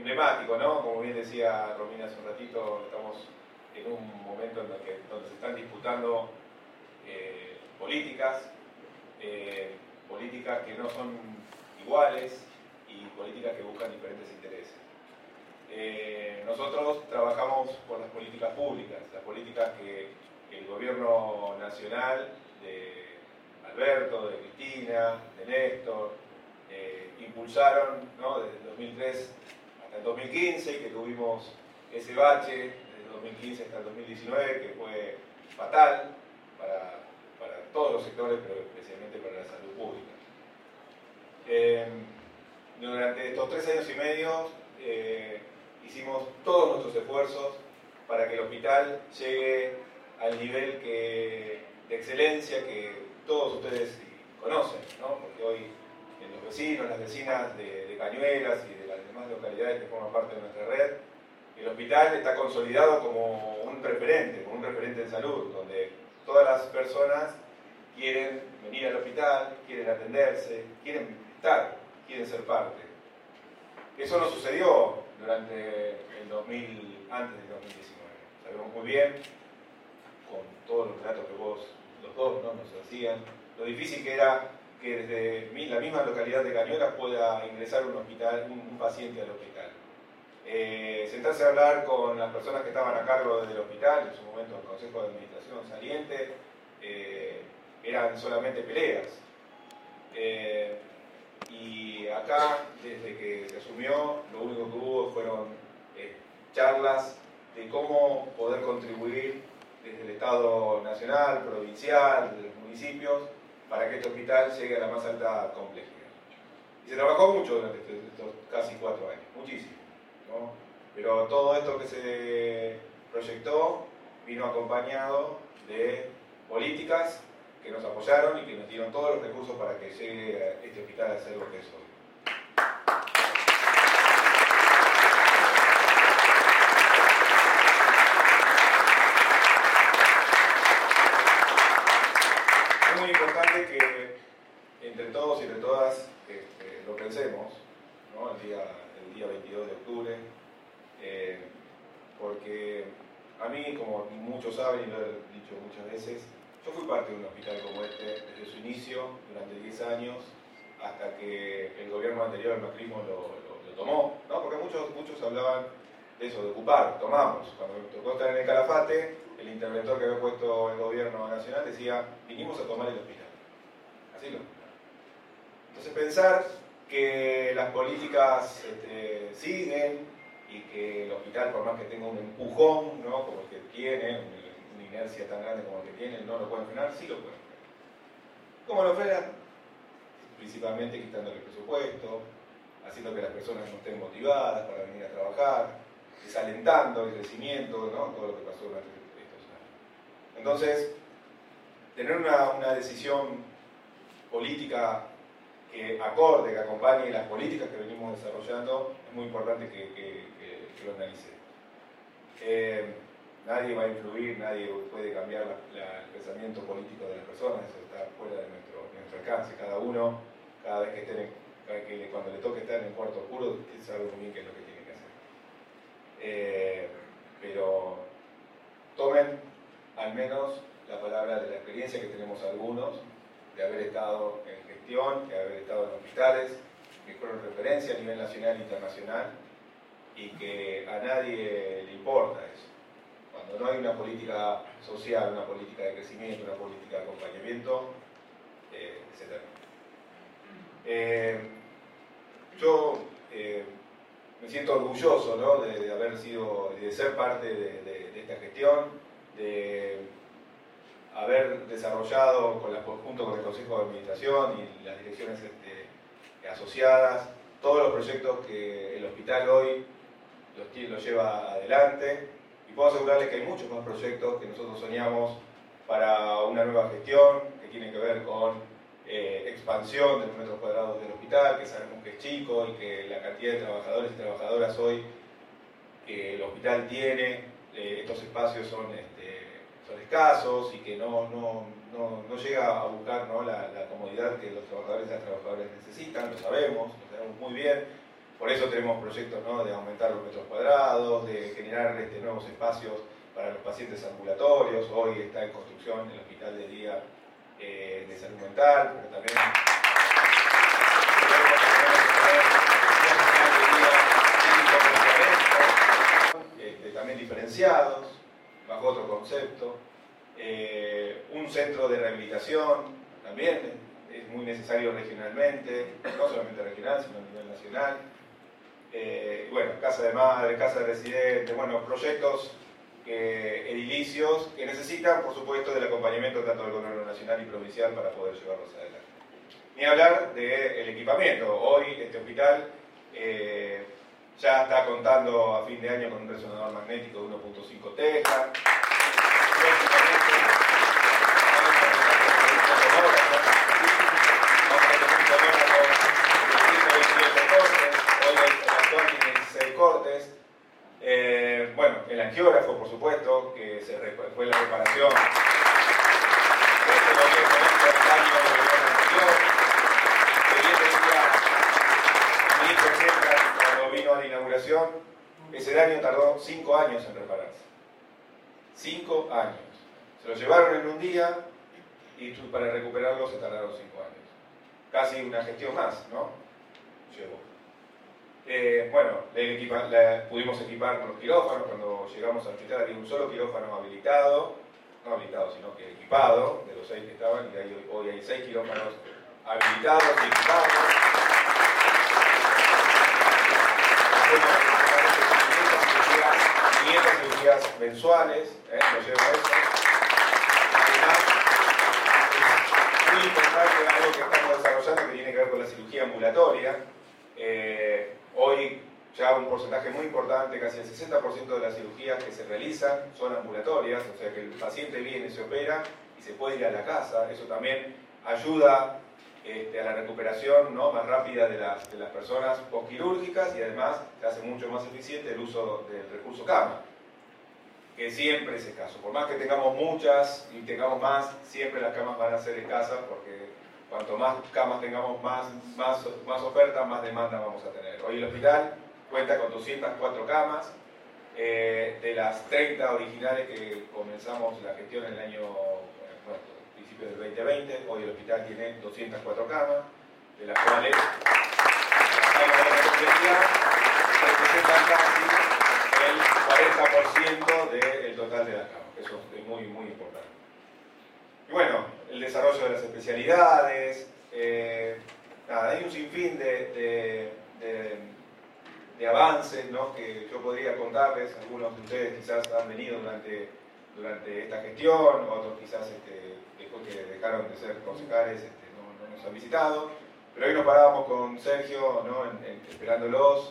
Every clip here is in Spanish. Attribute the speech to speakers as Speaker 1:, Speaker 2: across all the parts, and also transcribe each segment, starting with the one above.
Speaker 1: emblemático, ¿no? Como bien decía Romina hace un ratito, estamos en un momento en el que, donde se están disputando políticas que no son iguales y políticas que buscan diferentes intereses. Nosotros trabajamos por las políticas públicas, las políticas que el gobierno nacional de Alberto, de Cristina, de Néstor, impulsaron, ¿no? Desde el 2003 hasta el 2015, que tuvimos ese bache, desde el 2015 hasta el 2019, que fue fatal para todos los sectores, pero especialmente para la salud pública. Durante estos 3 años y medio hicimos todos nuestros esfuerzos para que el hospital llegue al nivel de excelencia que todos ustedes conocen, ¿no? Porque hoy los vecinos, las vecinas de Cañuelas y de las demás localidades que forman parte de nuestra red, el hospital está consolidado como un referente en salud, donde todas las personas quieren venir al hospital, quieren atenderse, quieren estar, quieren ser parte. Eso no sucedió durante antes del 2019. Sabemos muy bien, con todos los relatos que los dos, ¿no? nos hacían, lo difícil que era que desde la misma localidad de Cañuelas pueda ingresar un paciente al hospital. Sentarse a hablar con las personas que estaban a cargo del hospital, en su momento el Consejo de Administración saliente, eran solamente peleas. Y acá, desde que se asumió, lo único que hubo fueron charlas de cómo poder contribuir desde el Estado nacional, provincial, de los municipios, para que este hospital llegue a la más alta complejidad. Y se trabajó mucho durante estos casi 4 años, muchísimo, ¿no? Pero todo esto que se proyectó vino acompañado de políticas que nos apoyaron y que nos dieron todos los recursos para que llegue este hospital a ser lo que es hoy. Es muy importante que entre todos y entre todas lo pensemos, ¿no? el día 22 de octubre, porque a mí, como muchos saben y lo he dicho muchas veces, yo fui parte de un hospital como este desde su inicio, durante 10 años, hasta que el gobierno anterior al macrismo lo tomó, ¿no? Porque muchos hablaban de eso, de ocupar, tomamos. Cuando me tocó estar en el Calafate, el interventor que había puesto el gobierno nacional decía, vinimos a tomar el hospital. Así lo. Entonces pensar que las políticas siguen y que el hospital, por más que tenga un empujón, ¿no? como el que tiene, una inercia tan grande como el que tiene, no lo pueden frenar, sí lo pueden frenar. ¿Cómo lo frenan? Principalmente quitándole el presupuesto, haciendo que las personas no estén motivadas para venir a trabajar, desalentando el crecimiento, ¿no? todo lo que pasó durante estos años. Entonces, tener una decisión política que acorde, que acompañe las políticas que venimos desarrollando, es muy importante que lo analicemos. Nadie va a influir, nadie puede cambiar el pensamiento político de las personas, eso está fuera de nuestro alcance. Cada uno, cuando le toque estar en el cuarto oscuro, sabe muy bien qué es lo que tiene que hacer. Pero tomen al menos la palabra de la experiencia que tenemos algunos, de haber estado en gestión, de haber estado en hospitales, que fueron referencia a nivel nacional e internacional, y que a nadie le importa eso. Cuando no hay una política social, una política de crecimiento, una política de acompañamiento, se termina. Yo me siento orgulloso, ¿no? de haber sido, de ser parte de esta gestión, de haber desarrollado junto con el Consejo de Administración y las direcciones asociadas todos los proyectos que el hospital hoy los lleva adelante, y puedo asegurarles que hay muchos más proyectos que nosotros soñamos para una nueva gestión que tienen que ver con expansión de los metros cuadrados del hospital, que sabemos que es chico y que la cantidad de trabajadores y trabajadoras hoy que el hospital tiene, estos espacios son escasos y que no llega a buscar, ¿no? la comodidad que los trabajadores y las trabajadoras necesitan, lo sabemos muy bien. Por eso tenemos proyectos, ¿no?, de aumentar los metros cuadrados, de generar nuevos espacios para los pacientes ambulatorios. Hoy está en construcción el Hospital de Día de Salud Mental, pero también también diferenciados, bajo otro concepto. Un centro de rehabilitación también es muy necesario regionalmente, no solamente regional, sino a nivel nacional. Bueno, casa de madre, casa de residentes, bueno, proyectos edilicios que necesitan, por supuesto, del acompañamiento tanto del gobierno nacional y provincial para poder llevarlos adelante. Ni hablar del equipamiento. Hoy este hospital ya está contando a fin de año con un resonador magnético de 1.5 Tesla. Cortes. Bueno, el angiógrafo, por supuesto, que fue la reparación de este gobierno del año del gobierno anterior, que bien decía mi hijo César cuando vino a la inauguración, ese daño tardó 5 años en repararse. 5 años. Se lo llevaron en un día y para recuperarlo se tardaron 5 años. Casi una gestión más, ¿no? Llegó. Bueno, pudimos equipar los quirófanos. Cuando llegamos al hospital había un solo quirófano habilitado, no habilitado, sino que equipado, de los 6 que estaban, y hoy hay 6 quirófanos habilitados y equipados. Hacemos 500 cirugías mensuales, lo llevo a eso. Además, es muy importante algo que estamos desarrollando que tiene que ver con la cirugía ambulatoria. Hoy ya un porcentaje muy importante, casi el 60% de las cirugías que se realizan son ambulatorias, o sea que el paciente viene, se opera y se puede ir a la casa. Eso también ayuda a la recuperación, ¿no?, más rápida de las personas postquirúrgicas, y además se hace mucho más eficiente el uso del recurso cama, que siempre es escaso. Por más que tengamos muchas y tengamos más, siempre las camas van a ser escasas, porque cuanto más camas tengamos, más oferta, más demanda vamos a tener. Hoy el hospital cuenta con 204 camas, de las 30 originales que comenzamos la gestión en el año, principio del 2020, hoy el hospital tiene 204 camas, de las cuales representan casi el 40% del total de las camas. Eso es muy, muy importante. Y bueno, el desarrollo de las especialidades, nada, hay un sinfín de avances, ¿no?, que yo podría contarles. Algunos de ustedes quizás han venido durante esta gestión, otros quizás después que dejaron de ser concejales no nos han visitado, pero hoy nos parábamos con Sergio, ¿no?, esperándolas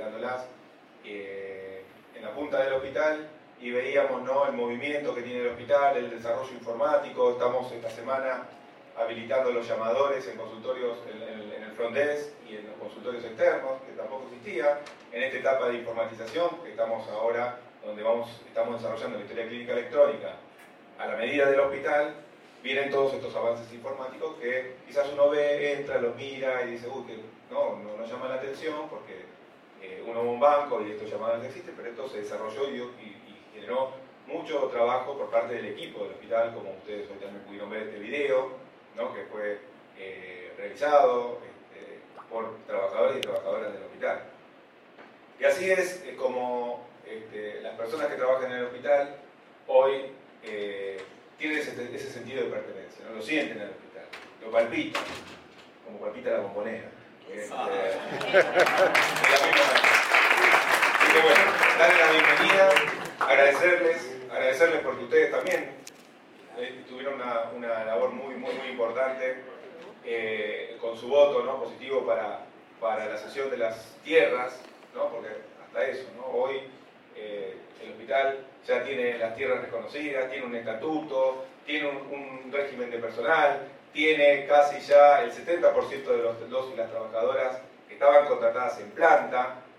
Speaker 1: en la punta del hospital, y veíamos, ¿no?, el movimiento que tiene el hospital, el desarrollo informático. Estamos esta semana habilitando los llamadores en consultorios, en el front desk y en los consultorios externos, que tampoco existía. En esta etapa de informatización que estamos ahora, donde estamos desarrollando la historia clínica electrónica a la medida del hospital, vienen todos estos avances informáticos que quizás uno ve, entra, los mira y dice, uy, que no llama la atención, porque uno va a un banco y estos llamados no existen, pero esto se desarrolló y generó mucho trabajo por parte del equipo del hospital, como ustedes hoy también pudieron ver este video, ¿no?, que fue realizado por trabajadores y trabajadoras del hospital. Y así es como las personas que trabajan en el hospital hoy tienen ese sentido de pertenencia, ¿no? Lo sienten en el hospital, lo palpitan, como palpita la bombonera. De la misma manera. Así que bueno, darle la bienvenida, agradecerles porque ustedes también tuvieron una labor muy importante con su voto, ¿no?, positivo para la cesión de las tierras, ¿no?, porque hasta eso, ¿no?, hoy el hospital ya tiene las tierras reconocidas, tiene un estatuto, tiene un régimen de personal, tiene casi ya el 70% de los y las trabajadoras que estaban contratadas en planta.